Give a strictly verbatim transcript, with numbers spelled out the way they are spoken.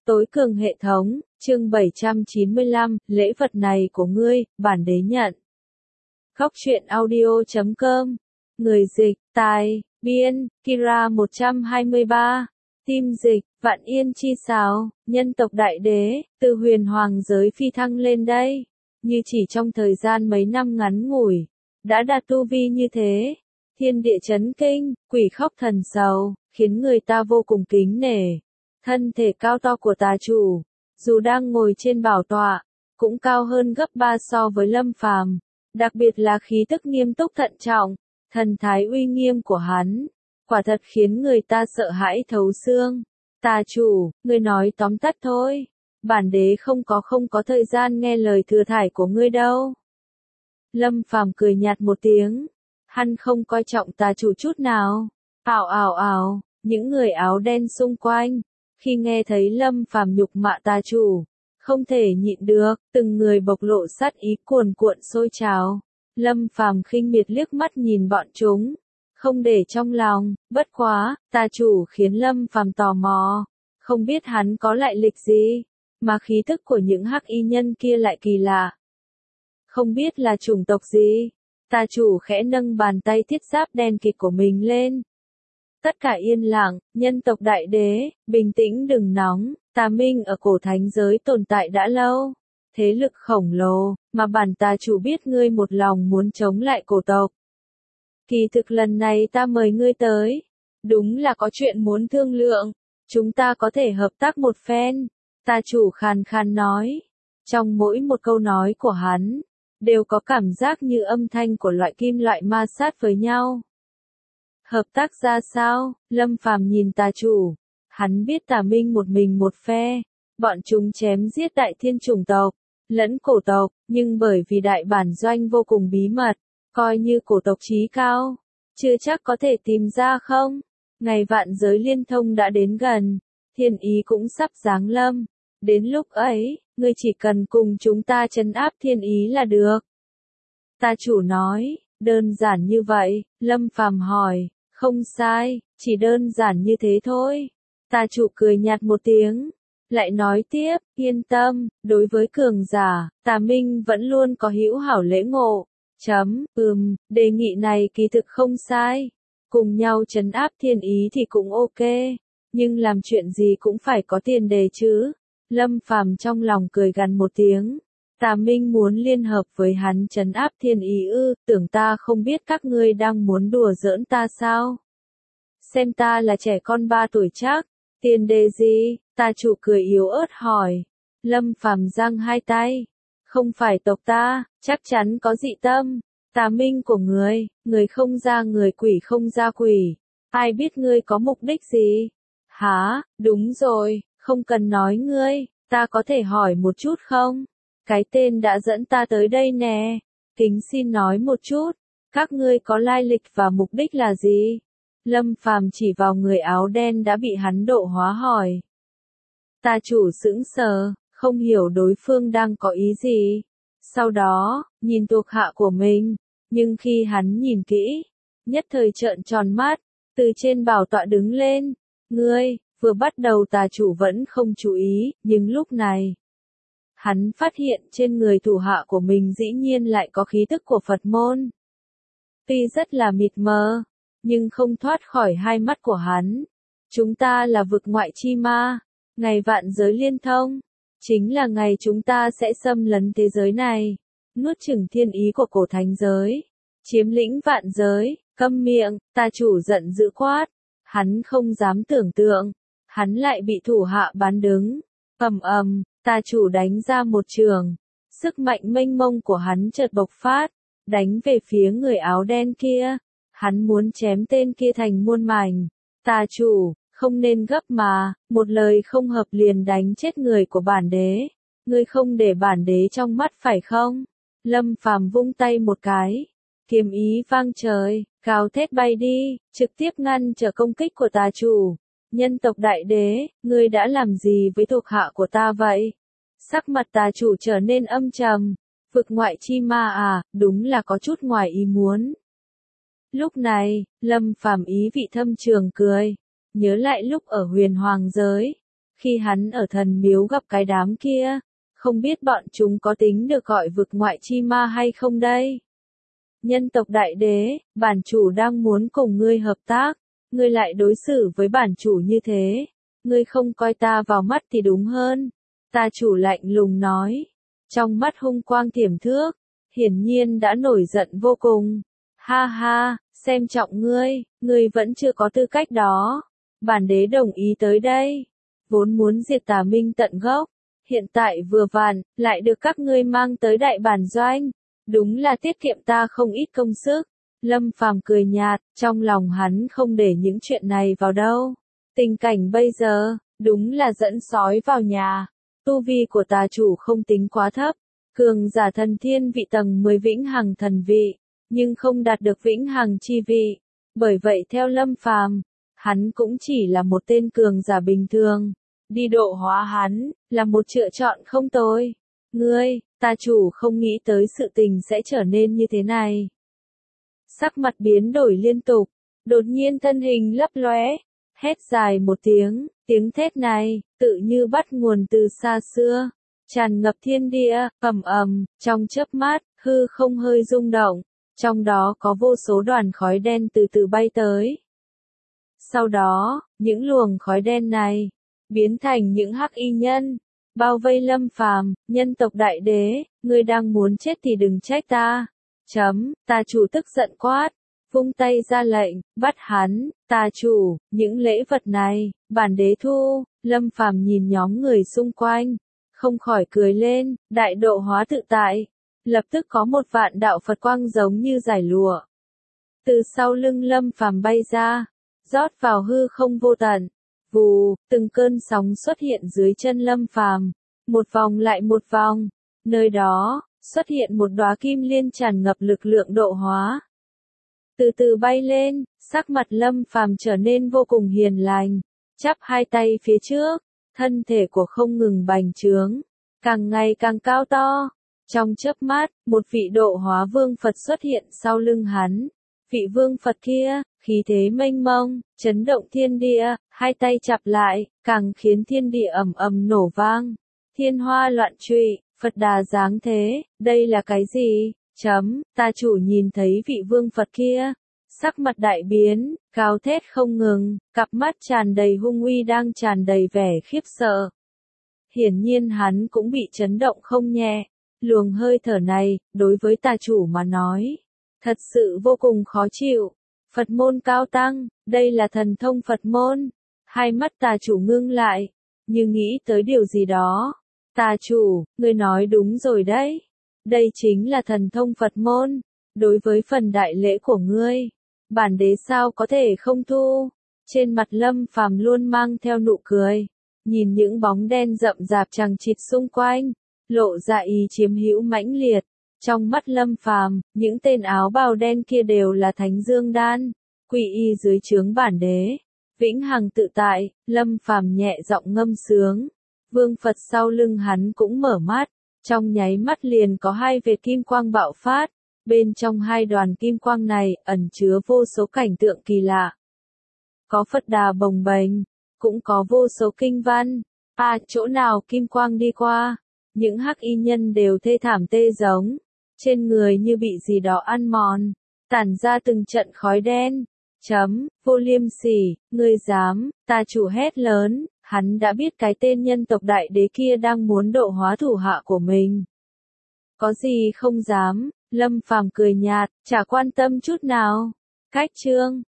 Tối cường hệ thống, chương bảy trăm chín mươi lăm, lễ vật này của ngươi, bản đế nhận. Góc truyện audio chấm com. Người dịch, tài, biên, Kira một trăm hai mươi ba. Tim dịch, Vạn Yên chi sáo, nhân tộc đại đế, từ huyền hoàng giới phi thăng lên đây. Như chỉ trong thời gian mấy năm ngắn ngủi, đã đạt tu vi như thế. Thiên địa chấn kinh, quỷ khóc thần sầu, khiến người ta vô cùng kính nể. Thân thể cao to của tà chủ, dù đang ngồi trên bảo tọa, cũng cao hơn gấp ba so với Lâm Phàm, đặc biệt là khí tức nghiêm túc thận trọng, thần thái uy nghiêm của hắn, quả thật khiến người ta sợ hãi thấu xương. Tà chủ, ngươi nói tóm tắt thôi, bản đế không có không có thời gian nghe lời thừa thải của ngươi đâu. Lâm Phàm cười nhạt một tiếng, hắn không coi trọng tà chủ chút nào. Ảo ảo ảo, những người áo đen xung quanh, khi nghe thấy Lâm Phàm nhục mạ tà chủ, không thể nhịn được, từng người bộc lộ sát ý cuồn cuộn sôi trào. Lâm Phàm khinh miệt liếc mắt nhìn bọn chúng, không để trong lòng, bất quá, tà chủ khiến Lâm Phàm tò mò, không biết hắn có lại lịch gì, mà khí tức của những hắc y nhân kia lại kỳ lạ. Không biết là chủng tộc gì, tà chủ khẽ nâng bàn tay thiết giáp đen kịt của mình lên. Tất cả yên lặng, nhân tộc đại đế, bình tĩnh đừng nóng, tà minh ở cổ thánh giới tồn tại đã lâu. Thế lực khổng lồ, mà bản tà chủ biết ngươi một lòng muốn chống lại cổ tộc. Kỳ thực lần này ta mời ngươi tới, đúng là có chuyện muốn thương lượng, chúng ta có thể hợp tác một phen. Tà chủ khàn khàn nói, trong mỗi một câu nói của hắn, đều có cảm giác như âm thanh của loại kim loại ma sát với nhau. Hợp tác ra sao? Lâm Phàm nhìn tà chủ. Hắn biết tà minh một mình một phe. Bọn chúng chém giết đại thiên chủng tộc, lẫn cổ tộc, nhưng bởi vì đại bản doanh vô cùng bí mật, coi như cổ tộc chí cao, chưa chắc có thể tìm ra không? Ngày vạn giới liên thông đã đến gần, thiên ý cũng sắp giáng lâm. Đến lúc ấy, ngươi chỉ cần cùng chúng ta trấn áp thiên ý là được. Tà chủ nói, đơn giản như vậy, Lâm Phàm hỏi. Không sai, chỉ đơn giản như thế thôi. Tà chủ cười nhạt một tiếng, lại nói tiếp, yên tâm, đối với cường giả, tà minh vẫn luôn có hữu hảo lễ ngộ. Chấm, ừm, đề nghị này kỳ thực không sai. Cùng nhau trấn áp thiên ý thì cũng ok, nhưng làm chuyện gì cũng phải có tiền đề chứ. Lâm Phàm trong lòng cười gằn một tiếng. Tà minh muốn liên hợp với hắn trấn áp thiên ý ư, tưởng ta không biết các ngươi đang muốn đùa giỡn ta sao? Xem ta là trẻ con ba tuổi chắc, tiền đề gì? Tà chủ cười yếu ớt hỏi. Lâm Phàm giang hai tay, không phải tộc ta, chắc chắn có dị tâm. Tà minh của người, người không ra người quỷ không ra quỷ, ai biết ngươi có mục đích gì? Hả, đúng rồi, không cần nói ngươi, ta có thể hỏi một chút không? Cái tên đã dẫn ta tới đây nè, kính xin nói một chút, các ngươi có lai lịch và mục đích là gì? Lâm Phàm chỉ vào người áo đen đã bị hắn độ hóa hỏi. Tà chủ sững sờ, không hiểu đối phương đang có ý gì. Sau đó, nhìn thuộc hạ của mình, nhưng khi hắn nhìn kỹ, nhất thời trợn tròn mắt, từ trên bảo tọa đứng lên. Ngươi, vừa bắt đầu tà chủ vẫn không chú ý, nhưng lúc này, hắn phát hiện trên người thủ hạ của mình dĩ nhiên lại có khí tức của Phật môn. Tuy rất là mịt mờ, nhưng không thoát khỏi hai mắt của hắn. Chúng ta là vực ngoại chi ma, ngày vạn giới liên thông, chính là ngày chúng ta sẽ xâm lấn thế giới này, nuốt chửng thiên ý của cổ thánh giới, chiếm lĩnh vạn giới. Câm miệng, tà chủ giận dữ quát, hắn không dám tưởng tượng, hắn lại bị thủ hạ bán đứng. Ầm ầm, tà chủ đánh ra một trường, sức mạnh mênh mông của hắn chợt bộc phát, đánh về phía người áo đen kia. Hắn muốn chém tên kia thành muôn mảnh. Tà chủ, không nên gấp mà, một lời không hợp liền đánh chết người của bản đế. Ngươi không để bản đế trong mắt phải không? Lâm Phàm vung tay một cái, kiếm ý vang trời, gào thét bay đi, trực tiếp ngăn trở công kích của tà chủ. Nhân tộc đại đế, ngươi đã làm gì với thuộc hạ của ta vậy? Sắc mặt tà chủ trở nên âm trầm. Vực ngoại chi ma à, đúng là có chút ngoài ý muốn. Lúc này, Lâm Phàm ý vị thâm trường cười, nhớ lại lúc ở huyền hoàng giới, Khi hắn ở thần miếu gặp cái đám kia, không biết bọn chúng có tính được gọi vực ngoại chi ma hay không đây? Nhân tộc đại đế, bản chủ đang muốn cùng ngươi hợp tác, ngươi lại đối xử với bản chủ như thế, ngươi không coi ta vào mắt thì đúng hơn. Ta chủ lạnh lùng nói, trong mắt hung quang tiềm thước, hiển nhiên đã nổi giận vô cùng. Ha ha, xem trọng ngươi, ngươi vẫn chưa có tư cách đó. Bản đế đồng ý tới đây, vốn muốn diệt Tà Minh tận gốc, hiện tại vừa vặn, lại được các ngươi mang tới đại bản doanh, đúng là tiết kiệm ta không ít công sức. Lâm Phàm cười nhạt, trong lòng hắn không để những chuyện này vào đâu. Tình cảnh bây giờ, đúng là dẫn sói vào nhà. Tu vi của tà chủ không tính quá thấp, cường giả thần thiên vị tầng mười vĩnh hằng thần vị, nhưng không đạt được vĩnh hằng chi vị. Bởi vậy theo Lâm Phàm, hắn cũng chỉ là một tên cường giả bình thường. Đi độ hóa hắn, là một lựa chọn không tồi. Ngươi, tà chủ không nghĩ tới sự tình sẽ trở nên như thế này. Sắc mặt biến đổi liên tục, đột nhiên thân hình lấp lóe, hét dài một tiếng, tiếng thét này, tự như bắt nguồn từ xa xưa, tràn ngập thiên địa, ầm ầm, trong chớp mắt, hư không hơi rung động, trong đó có vô số đoàn khói đen từ từ bay tới. Sau đó, những luồng khói đen này, biến thành những hắc y nhân, bao vây Lâm Phàm, nhân tộc đại đế, ngươi đang muốn chết thì đừng trách ta. Chấm, tà chủ tức giận quát, vung tay ra lệnh, bắt hắn. Tà chủ, những lễ vật này, bản đế thu. Lâm Phàm nhìn nhóm người xung quanh, không khỏi cười lên, đại độ hóa tự tại. Lập tức có một vạn đạo Phật quang giống như giải lụa, từ sau lưng Lâm Phàm bay ra, rót vào hư không vô tận. Vù, từng cơn sóng xuất hiện dưới chân Lâm Phàm, một vòng lại một vòng, nơi đó xuất hiện một đóa kim liên tràn ngập lực lượng độ hóa. Từ từ bay lên, sắc mặt Lâm Phàm trở nên vô cùng hiền lành, chắp hai tay phía trước, thân thể của không ngừng bành trướng, càng ngày càng cao to. Trong chớp mắt, một vị độ hóa vương Phật xuất hiện sau lưng hắn. Vị vương Phật kia, khí thế mênh mông, chấn động thiên địa, hai tay chặp lại, càng khiến thiên địa ầm ầm nổ vang. Thiên hoa loạn trụy, Phật đà giáng thế, đây là cái gì? Chấm, ta chủ nhìn thấy vị vương Phật kia, sắc mặt đại biến, gào thét không ngừng, cặp mắt tràn đầy hung uy đang tràn đầy vẻ khiếp sợ. Hiển nhiên hắn cũng bị chấn động không nhẹ, luồng hơi thở này, đối với tà chủ mà nói, thật sự vô cùng khó chịu. Phật môn cao tăng, đây là thần thông Phật môn. Hai mắt tà chủ ngưng lại, như nghĩ tới điều gì đó. Tà chủ, ngươi nói đúng rồi đấy. Đây chính là thần thông Phật môn. Đối với phần đại lễ của ngươi, bản đế sao có thể không thu. Trên mặt Lâm Phàm luôn mang theo nụ cười, nhìn những bóng đen rậm rạp chằng chịt xung quanh, lộ ra ý chiếm hữu mãnh liệt. Trong mắt Lâm Phàm, những tên áo bào đen kia đều là Thánh Dương Đan, quy y dưới trướng bản đế. Vĩnh hằng tự tại, Lâm Phàm nhẹ giọng ngâm sướng. Vương Phật sau lưng hắn cũng mở mắt, trong nháy mắt liền có hai vệt kim quang bạo phát. Bên trong hai đoàn kim quang này ẩn chứa vô số cảnh tượng kỳ lạ. Có Phật đà bồng bềnh, cũng có vô số kinh văn. À, chỗ nào kim quang đi qua, những hắc y nhân đều thê thảm tê giống, trên người như bị gì đó ăn mòn, tản ra từng trận khói đen. Chấm, vô liêm sỉ, ngươi dám, tà chủ hét lớn, hắn đã biết cái tên nhân tộc đại đế kia đang muốn độ hóa thủ hạ của mình. Có gì không dám, Lâm Phàm cười nhạt, chả quan tâm chút nào. Cách chương